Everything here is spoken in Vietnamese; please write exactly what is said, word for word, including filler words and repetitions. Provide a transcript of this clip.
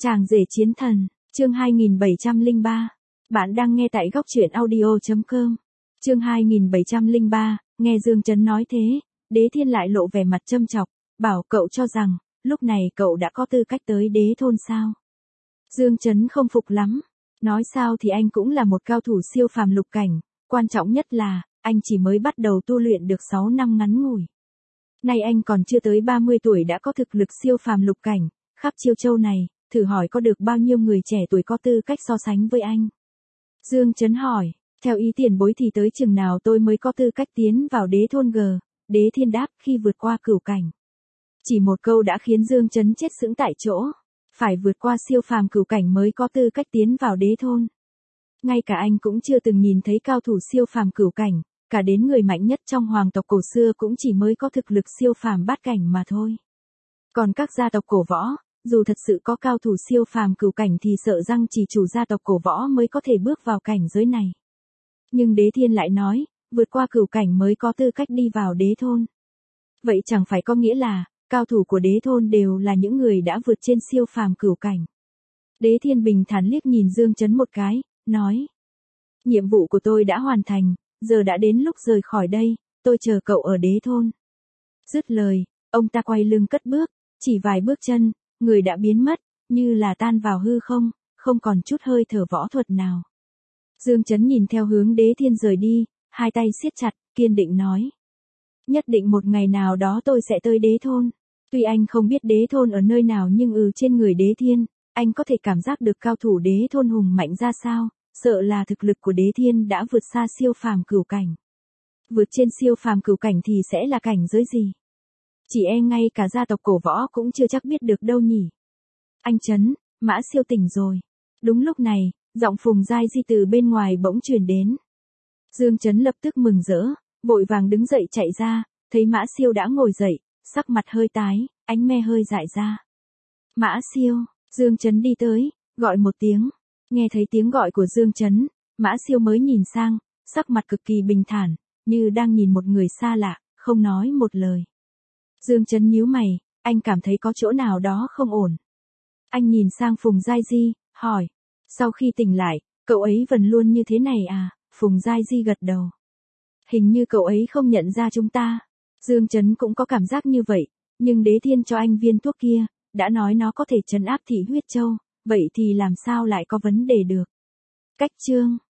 Chàng rể chiến thần, chương hai nghìn bảy trăm lẻ ba. Bạn đang nghe tại góc truyện audio chấm com. Chương hai nghìn bảy trăm lẻ ba, nghe Dương Chấn nói thế, Đế Thiên lại lộ vẻ mặt châm chọc, bảo cậu cho rằng, lúc này cậu đã có tư cách tới đế thôn sao. Dương Chấn không phục lắm, nói sao thì anh cũng là một cao thủ siêu phàm lục cảnh, quan trọng nhất là, anh chỉ mới bắt đầu tu luyện được sáu năm ngắn ngủi. Nay anh còn chưa tới ba mươi tuổi đã có thực lực siêu phàm lục cảnh, khắp Chiêu Châu này, thử hỏi có được bao nhiêu người trẻ tuổi có tư cách so sánh với anh. Dương Chấn hỏi, theo ý tiền bối thì tới chừng nào tôi mới có tư cách tiến vào đế thôn G, Đế Thiên đáp khi vượt qua cửu cảnh. Chỉ một câu đã khiến Dương Chấn chết sững tại chỗ, phải vượt qua siêu phàm cửu cảnh mới có tư cách tiến vào đế thôn. Ngay cả anh cũng chưa từng nhìn thấy cao thủ siêu phàm cửu cảnh, cả đến người mạnh nhất trong hoàng tộc cổ xưa cũng chỉ mới có thực lực siêu phàm bát cảnh mà thôi. Còn các gia tộc cổ võ, dù thật sự có cao thủ siêu phàm cửu cảnh thì sợ rằng chỉ chủ gia tộc cổ võ mới có thể bước vào cảnh giới này. Nhưng Đế Thiên lại nói, vượt qua cửu cảnh mới có tư cách đi vào đế thôn. Vậy chẳng phải có nghĩa là, cao thủ của đế thôn đều là những người đã vượt trên siêu phàm cửu cảnh. Đế Thiên bình thản liếc nhìn Dương Chấn một cái, nói. Nhiệm vụ của tôi đã hoàn thành, giờ đã đến lúc rời khỏi đây, tôi chờ cậu ở đế thôn. Dứt lời, ông ta quay lưng cất bước, chỉ vài bước chân, người đã biến mất, như là tan vào hư không, không còn chút hơi thở võ thuật nào. Dương Chấn nhìn theo hướng Đế Thiên rời đi, hai tay siết chặt, kiên định nói. Nhất định một ngày nào đó tôi sẽ tới đế thôn. Tuy anh không biết đế thôn ở nơi nào nhưng ừ trên người Đế Thiên, anh có thể cảm giác được cao thủ đế thôn hùng mạnh ra sao, sợ là thực lực của Đế Thiên đã vượt xa siêu phàm cửu cảnh. Vượt trên siêu phàm cửu cảnh thì sẽ là cảnh giới gì? Chỉ e ngay cả gia tộc cổ võ cũng chưa chắc biết được đâu nhỉ. Anh Chấn, Mã Siêu tỉnh rồi. Đúng lúc này, giọng Phùng Giai Di từ bên ngoài bỗng truyền đến. Dương Chấn lập tức mừng rỡ, vội vàng đứng dậy chạy ra, thấy Mã Siêu đã ngồi dậy, sắc mặt hơi tái, ánh me hơi dại ra. Mã Siêu, Dương Chấn đi tới, gọi một tiếng. Nghe thấy tiếng gọi của Dương Chấn, Mã Siêu mới nhìn sang, sắc mặt cực kỳ bình thản, như đang nhìn một người xa lạ, không nói một lời. Dương Chấn nhíu mày, anh cảm thấy có chỗ nào đó không ổn. Anh nhìn sang Phùng Giai Di, hỏi. Sau khi tỉnh lại, cậu ấy vẫn luôn như thế này à? Phùng Giai Di gật đầu. Hình như cậu ấy không nhận ra chúng ta. Dương Chấn cũng có cảm giác như vậy, nhưng Đế Thiên cho anh viên thuốc kia, đã nói nó có thể trấn áp Thị Huyết Châu, vậy thì làm sao lại có vấn đề được. Cách chương.